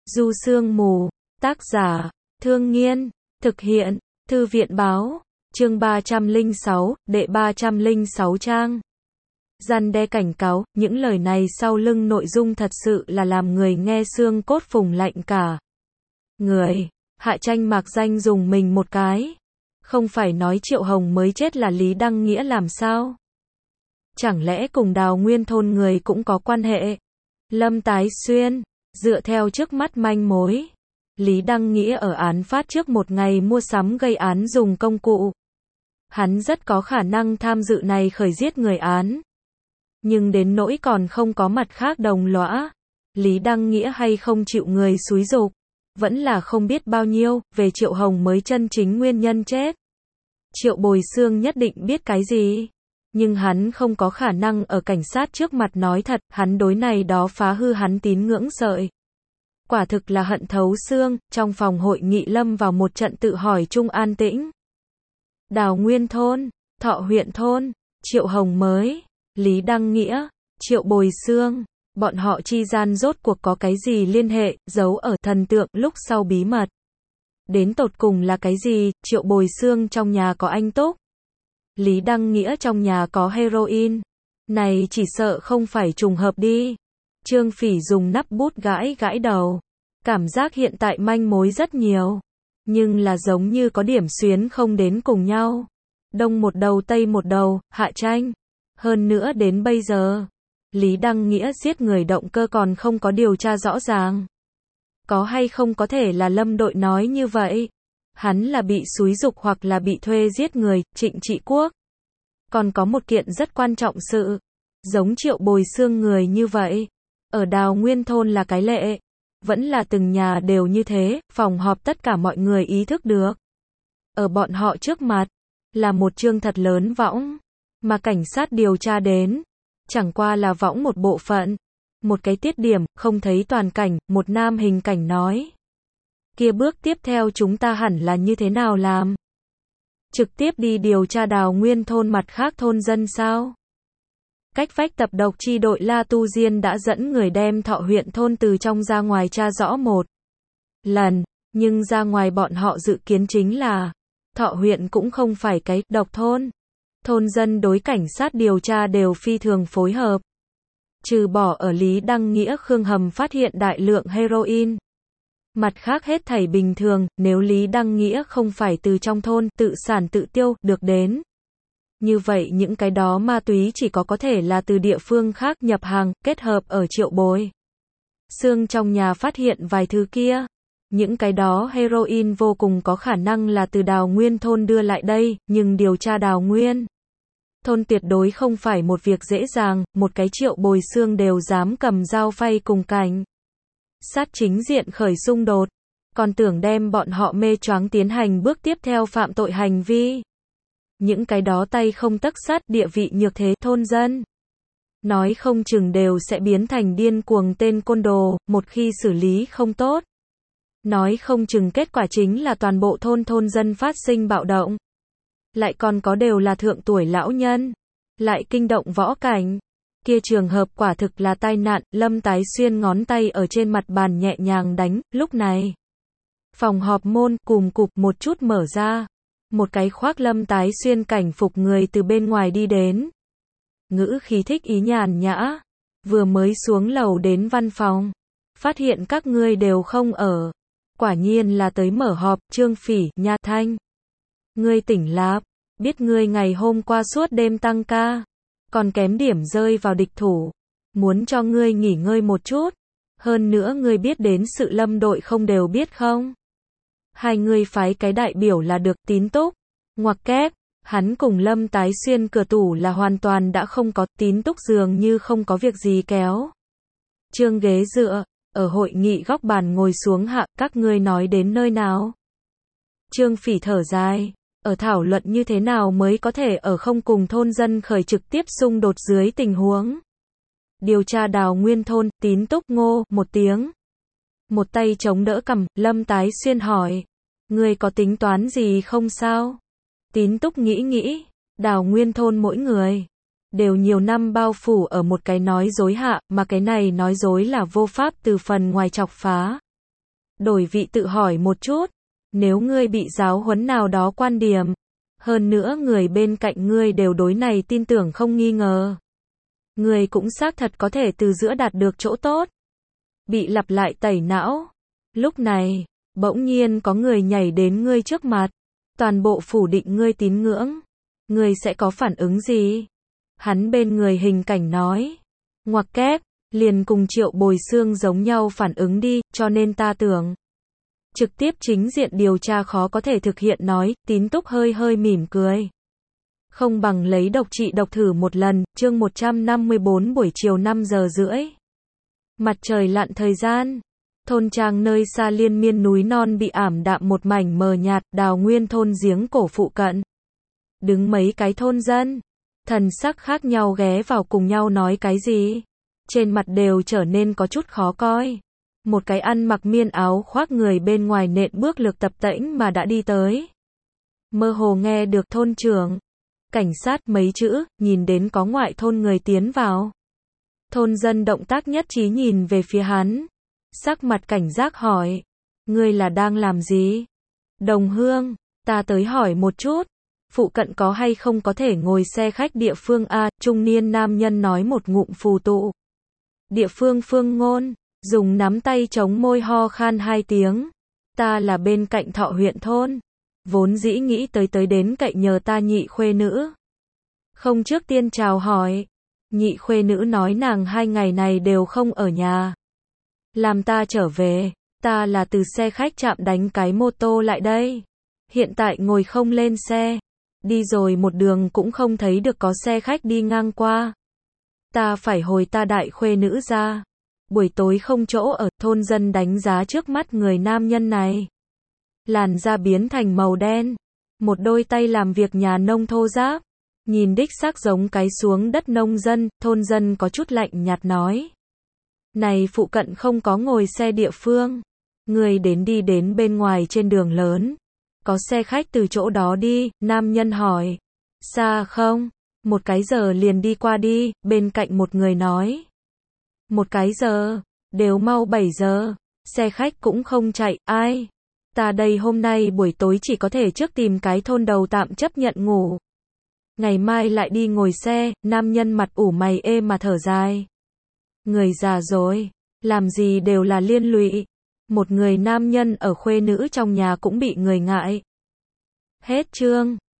Du Sương Mù, tác giả, Thương Nghiên, thực hiện, Thư viện báo, chương 306, đệ 306 trang. Răn đe cảnh cáo, những lời này sau lưng nội dung thật sự là làm người nghe xương cốt phùng lạnh cả. Người, Hạ Tranh mạc danh dùng mình một cái. Không phải nói Triệu Hồng mới chết là Lý Đăng Nghĩa làm sao? Chẳng lẽ cùng Đào Nguyên thôn người cũng có quan hệ? Lâm Tái Xuyên, dựa theo trước mắt manh mối, Lý Đăng Nghĩa ở án phát trước một ngày mua sắm gây án dùng công cụ. Hắn rất có khả năng tham dự này khởi giết người án. Nhưng đến nỗi còn không có mặt khác đồng lõa, Lý Đăng Nghĩa hay không chịu người xúi giục, vẫn là không biết bao nhiêu, về Triệu Hồng mới chân chính nguyên nhân chết. Triệu Bồi Xương nhất định biết cái gì, nhưng hắn không có khả năng ở cảnh sát trước mặt nói thật, hắn đối này đó phá hư hắn tín ngưỡng sợi. Quả thực là hận thấu xương. Trong phòng hội nghị lâm vào một trận tự hỏi chung an tĩnh. Đào Nguyên thôn, Thọ huyện thôn, Triệu Hồng mới, Lý Đăng Nghĩa, Triệu Bồi Xương, bọn họ chi gian rốt cuộc có cái gì liên hệ, giấu ở thần tượng lúc sau bí mật. Đến tột cùng là cái gì? Triệu Bồi Xương trong nhà có anh Túc, Lý Đăng Nghĩa trong nhà có heroin. Này chỉ sợ không phải trùng hợp đi. Trương Phỉ dùng nắp bút gãi gãi đầu. Cảm giác hiện tại manh mối rất nhiều, nhưng là giống như có điểm xuyến không đến cùng nhau. Đông một đầu tây một đầu, Hạ Tranh. Hơn nữa đến bây giờ, Lý Đăng Nghĩa giết người động cơ còn không có điều tra rõ ràng. Có hay không có thể là Lâm đội nói như vậy? Hắn là bị xúi giục hoặc là bị thuê giết người, Trịnh Trị Quốc. Còn có một kiện rất quan trọng sự, giống Triệu Bồi Xương người như vậy, ở Đào Nguyên thôn là cái lệ. Vẫn là từng nhà đều như thế, phòng họp tất cả mọi người ý thức được. Ở bọn họ trước mặt, là một chương thật lớn võng, mà cảnh sát điều tra đến, chẳng qua là võng một bộ phận. Một cái tiết điểm, không thấy toàn cảnh, một nam hình cảnh nói. Kia bước tiếp theo chúng ta hẳn là như thế nào làm? Trực tiếp đi điều tra Đào Nguyên thôn mặt khác thôn dân sao? Cách vách tập độc chi đội La Tu Diên đã dẫn người đem Thọ huyện thôn từ trong ra ngoài tra rõ một lần, nhưng ra ngoài bọn họ dự kiến chính là Thọ huyện cũng không phải cái độc thôn. Thôn dân đối cảnh sát điều tra đều phi thường phối hợp. Trừ bỏ ở Lý Đăng Nghĩa Khương Hầm phát hiện đại lượng heroin. Mặt khác hết thảy bình thường, nếu Lý Đăng Nghĩa không phải từ trong thôn tự sản tự tiêu được đến. Như vậy những cái đó ma túy chỉ có thể là từ địa phương khác nhập hàng, kết hợp ở Triệu Bồi Xương trong nhà phát hiện vài thứ kia. Những cái đó heroin vô cùng có khả năng là từ Đào Nguyên thôn đưa lại đây, nhưng điều tra Đào Nguyên thôn tuyệt đối không phải một việc dễ dàng, một cái Triệu Bồi Xương đều dám cầm dao phay cùng cảnh sát chính diện khởi xung đột, còn tưởng đem bọn họ mê choáng tiến hành bước tiếp theo phạm tội hành vi. Những cái đó tay không tấc sắt, địa vị nhược thế thôn dân, nói không chừng đều sẽ biến thành điên cuồng tên côn đồ, một khi xử lý không tốt. Nói không chừng kết quả chính là toàn bộ thôn dân phát sinh bạo động. Lại còn có đều là thượng tuổi lão nhân, lại kinh động võ cảnh. Kia trường hợp quả thực là tai nạn. Lâm Tái Xuyên ngón tay ở trên mặt bàn nhẹ nhàng đánh, lúc này phòng họp môn cùm cụp một chút mở ra. Một cái khoác Lâm Tái Xuyên cảnh phục người từ bên ngoài đi đến. Ngữ khí thích ý nhàn nhã. Vừa mới xuống lầu đến văn phòng, phát hiện các ngươi đều không ở. Quả nhiên là tới mở họp. Trương Phỉ, Nha Thanh, ngươi tỉnh lạp, biết ngươi ngày hôm qua suốt đêm tăng ca, còn kém điểm rơi vào địch thủ, muốn cho ngươi nghỉ ngơi một chút. Hơn nữa ngươi biết đến sự Lâm đội không đều biết không? Hai người phái cái đại biểu là được. Tín Túc, ngoặc kép, hắn cùng Lâm Tái Xuyên cửa tủ là hoàn toàn đã không có. Tín Túc dường như không có việc gì kéo trương ghế dựa, ở hội nghị góc bàn ngồi xuống. Hạ, các ngươi nói đến nơi nào? Trương Phỉ thở dài, ở thảo luận như thế nào mới có thể ở không cùng thôn dân khởi trực tiếp xung đột dưới tình huống điều tra Đào Nguyên thôn. Tín Túc ngô một tiếng, một tay chống đỡ cằm. Lâm Tái Xuyên hỏi, ngươi có tính toán gì không sao? Tín Túc nghĩ nghĩ, Đào Nguyên thôn mỗi người đều nhiều năm bao phủ ở một cái nói dối hạ, mà cái này nói dối là vô pháp từ phần ngoài chọc phá. đổi vị tự hỏi một chút, nếu ngươi bị giáo huấn nào đó quan điểm, hơn nữa người bên cạnh ngươi đều đối này tin tưởng không nghi ngờ, ngươi cũng xác thật có thể từ giữa đạt được chỗ tốt. Bị lặp lại tẩy não. Lúc này, bỗng nhiên có người nhảy đến ngươi trước mặt, toàn bộ phủ định ngươi tín ngưỡng. Ngươi sẽ có phản ứng gì? Hắn bên người hình cảnh nói. Ngoặc kép, liền cùng Triệu Bồi Xương giống nhau phản ứng đi, cho nên ta tưởng. Trực tiếp chính diện điều tra khó có thể thực hiện nói, Tín Túc hơi hơi mỉm cười. Không bằng lấy độc trị độc thử một lần, chương 154 buổi chiều 5 giờ rưỡi. Mặt trời lặn thời gian. Thôn trang nơi xa liên miên núi non bị ảm đạm một mảnh mờ nhạt, Đào Nguyên thôn giếng cổ phụ cận. Đứng mấy cái thôn dân, thần sắc khác nhau ghé vào cùng nhau nói cái gì. Trên mặt đều trở nên có chút khó coi. Một cái ăn mặc miên áo khoác người bên ngoài nện bước lực tập tễnh mà đã đi tới. Mơ hồ nghe được thôn trưởng, cảnh sát mấy chữ, nhìn đến có ngoại thôn người tiến vào. Thôn dân động tác nhất trí nhìn về phía hắn. Sắc mặt cảnh giác hỏi. Ngươi là đang làm gì? Đồng hương, ta tới hỏi một chút. Phụ cận có hay không có thể ngồi xe khách địa phương A, trung niên nam nhân nói một ngụm phù tụ. Địa phương Phương Ngôn, dùng nắm tay chống môi ho khan 2 tiếng. Ta là bên cạnh Thọ huyện thôn. Vốn dĩ nghĩ tới đến cậy nhờ ta nhị khuê nữ. Không trước tiên chào hỏi. Nhị khuê nữ nói nàng 2 ngày này đều không ở nhà. Làm ta trở về, ta là từ xe khách trạm đánh cái mô tô lại đây. Hiện tại ngồi không lên xe. Đi rồi một đường cũng không thấy được có xe khách đi ngang qua. Ta phải hồi ta đại khuê nữ ra. Buổi tối không chỗ ở, thôn dân đánh giá trước mắt người nam nhân này. Làn da biến thành màu đen. Một đôi tay làm việc nhà nông thô ráp. Nhìn đích xác giống cái xuống đất nông dân, thôn dân có chút lạnh nhạt nói. Này phụ cận không có ngồi xe địa phương. Người đi đến bên ngoài trên đường lớn. Có xe khách từ chỗ đó đi, nam nhân hỏi. Xa không? 1 cái giờ liền đi qua đi, bên cạnh một người nói. 1 cái giờ, đều mau 7 giờ, xe khách cũng không chạy, ai? Ta đây hôm nay buổi tối chỉ có thể trước tìm cái thôn đầu tạm chấp nhận ngủ. Ngày mai lại đi ngồi xe, nam nhân mặt ủ mày ê mà thở dài. Người già rồi, làm gì đều là liên lụy. Một người nam nhân ở khuê nữ trong nhà cũng bị người ngại. Hết chương.